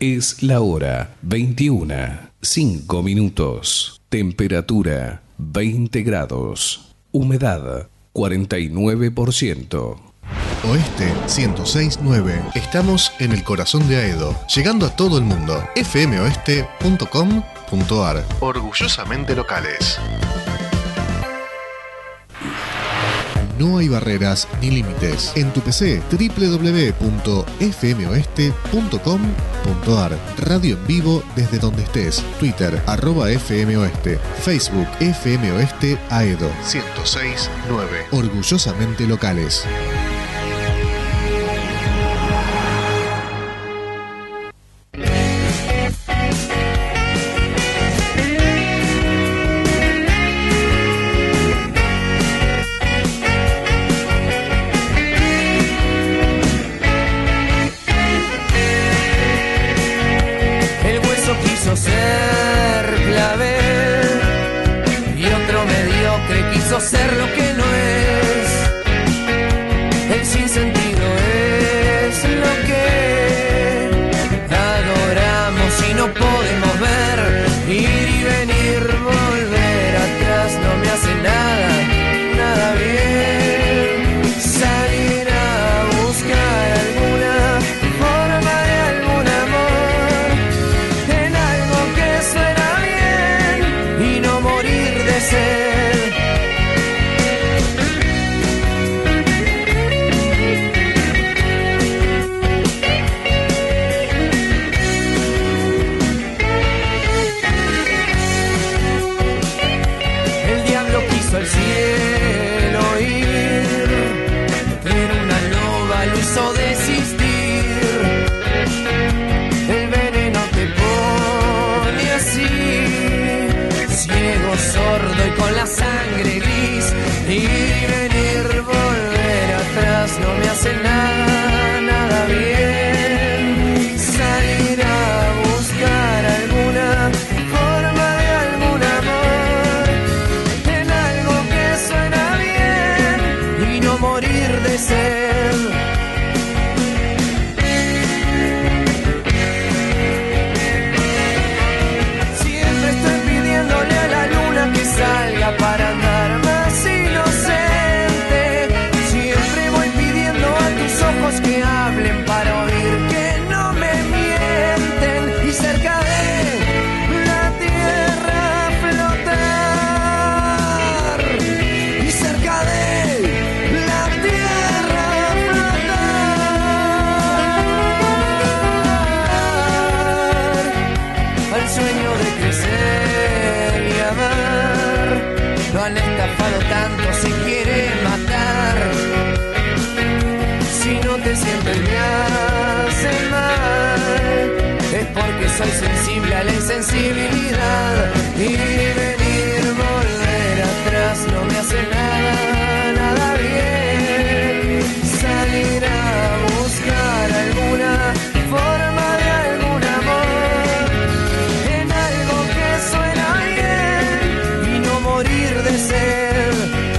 Es la hora 21:05. Temperatura 20 grados. Humedad 49%. Oeste 106.9. Estamos en el corazón de Aedo, llegando a todo el mundo. fmoeste.com.ar. Orgullosamente locales. No hay barreras ni límites. En tu PC, www.fmoeste.com.ar. Radio en vivo desde donde estés. Twitter, @FMOeste. Facebook, FM Oeste Aedo 106.9. Orgullosamente locales. Ser lo que no es, el sinsentido es lo que adoramos y no podemos ver, ir y venir, volver atrás no me hace nada, nada bien, salir a buscar alguna forma de algún amor, en algo que suena bien y no morir de sed. Al cielo ir, pero una loba lo hizo desistir. El veneno te pone así, ciego, sordo y con la sangre gris. Ir y venir, volver atrás no me hace nada, nada bien. Salir a buscar alguna forma de algún amor, morir de sed. Siempre estoy pidiéndole a la luna que salga para andar más inocente. Siempre voy pidiendo a tus ojos que hablen para oír que no me mienten. Y cerca de la tierra flotar. Y cerca de sueño de crecer y amar, lo han estafado tanto, se quiere matar. Si no te sientes me hace mal, es porque soy sensible a la insensibilidad. Ir y venir, volver atrás no me hace nada, nada bien. Salir a buscar alguna forma de algún amor, suena bien y no morir de sed.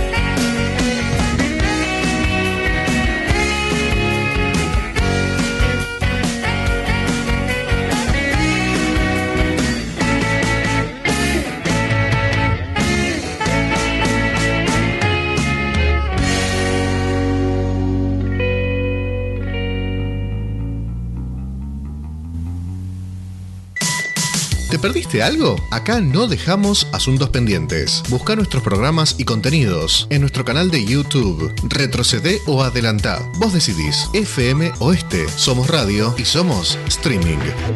¿Te perdiste algo? Acá no dejamos asuntos pendientes. Busca nuestros programas y contenidos en nuestro canal de YouTube. Retrocedé o adelantá. Vos decidís. FM Oeste. Somos radio y somos streaming.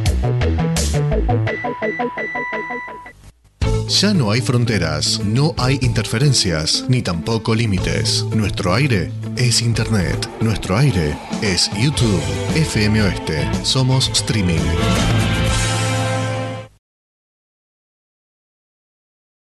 Ya no hay fronteras, no hay interferencias, ni tampoco límites. Nuestro aire es Internet. Nuestro aire es YouTube. FM Oeste. Somos streaming.